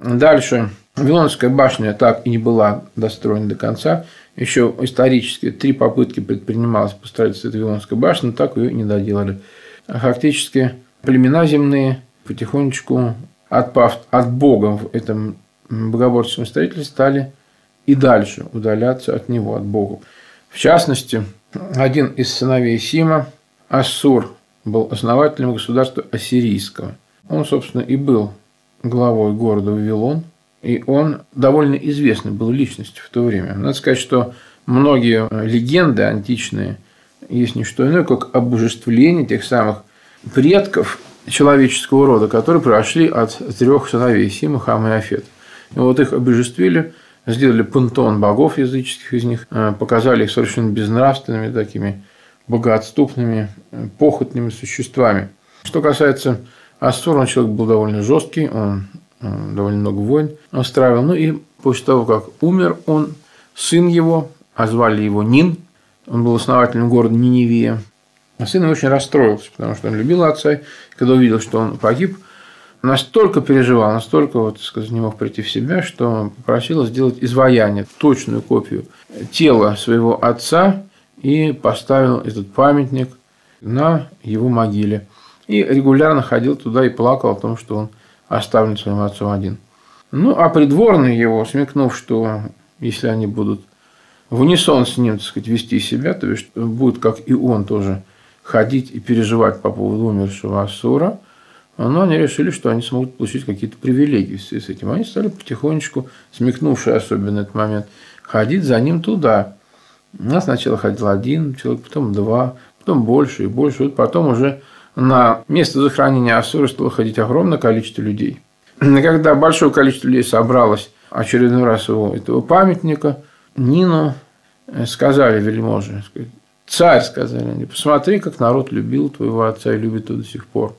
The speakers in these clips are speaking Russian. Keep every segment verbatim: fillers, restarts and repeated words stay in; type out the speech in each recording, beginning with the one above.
Дальше. Вавилонская башня так и не была достроена до конца. Еще исторически три попытки предпринималось по строительству этой Вавилонской башни, но так ее и не доделали. Фактически племена земные, потихонечку отпав от Бога в этом богоборческом строительстве, стали и дальше удаляться от него, от Бога. В частности, один из сыновей Сима, Ассур, был основателем государства ассирийского. Он, собственно, и был главой города Вавилон, и он довольно известный был личностью в то время. Надо сказать, что многие легенды античные есть не что иное, как обожествление тех самых предков человеческого рода, которые прошли от трех сыновей Сима, Хама и Афет. И вот их обожествили, сделали пантеон богов языческих из них, показали их совершенно безнравственными, такими богоотступными, похотными существами. Что касается Ассура, он человек был довольно жесткий, он довольно много войн устраивал. Ну и после того, как умер он, сын его, а звали его Нин, он был основателем города Ниневия. А сын очень расстроился, потому что он любил отца, и когда увидел, что он погиб, настолько переживал, настолько, вот, сказать, не мог прийти в себя, что попросил сделать изваяние, точную копию тела своего отца, и поставил этот памятник на его могиле. И регулярно ходил туда и плакал о том, что он оставлен своим отцом один. Ну, а придворные его, смекнув, что если они будут в унисон с ним, так сказать, вести себя, то есть будет, как и он, тоже ходить и переживать по поводу умершего Ассура, но они решили, что они смогут получить какие-то привилегии в связи с этим. Они стали потихонечку, смекнувшие особенно этот момент, ходить за ним туда. У нас сначала ходил один человек, потом два, потом больше и больше. Вот потом уже на место захоронения Ассура стало ходить огромное количество людей. И когда большое количество людей собралось очередной раз у этого памятника, Нину сказали вельможи, царь, сказали они, посмотри, как народ любил твоего отца и любит его до сих пор.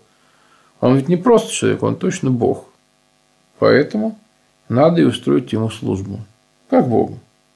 Он ведь не просто человек, он точно Бог. Поэтому надо и устроить ему службу, как Богу.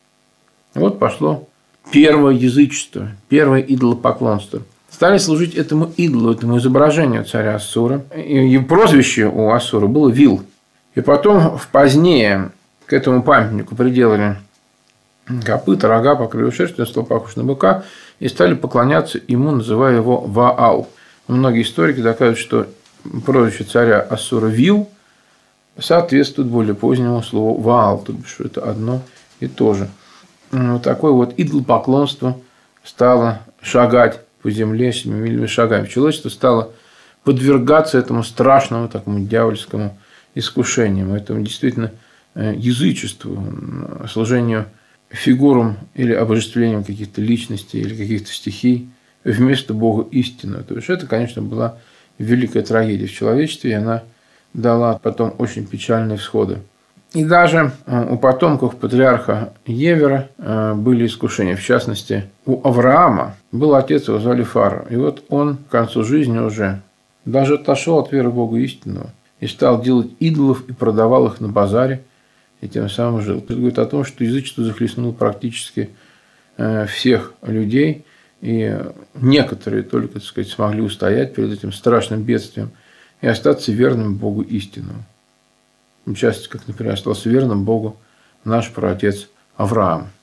И вот пошло первое язычество, первое идолопоклонство. Стали служить этому идолу, этому изображению царя Ассура. И прозвище у Ассура было Вил. И потом в позднее к этому памятнику приделали копыта, рога, покрыли шерстью, он стал похож на быка, и стали поклоняться ему, называя его Ваал. Многие историки доказывают, что прозвище царя Ассура Вил соответствует более позднему слову Ваал, то бишь это одно и то же. Вот такое вот идолопоклонство стало шагать по земле семимильными шагами. Человечество стало подвергаться этому страшному, такому дьявольскому искушению, этому действительно язычеству, служению фигурам или обожествлением каких-то личностей или каких-то стихий вместо Бога истинного. То есть это, конечно, была великая трагедия в человечестве, и она дала потом очень печальные всходы. И даже у потомков патриарха Евера были искушения. В частности, у Авраама был отец, его звали Фара. И вот он к концу жизни уже даже отошел от веры в Бога истинного и стал делать идолов и продавал их на базаре, и тем самым жил. Это говорит о том, что язычество захлестнуло практически всех людей, и некоторые только, так сказать, смогли устоять перед этим страшным бедствием и остаться верным Богу истинному. В частности, как, например, остался верным Богу наш праотец Авраам.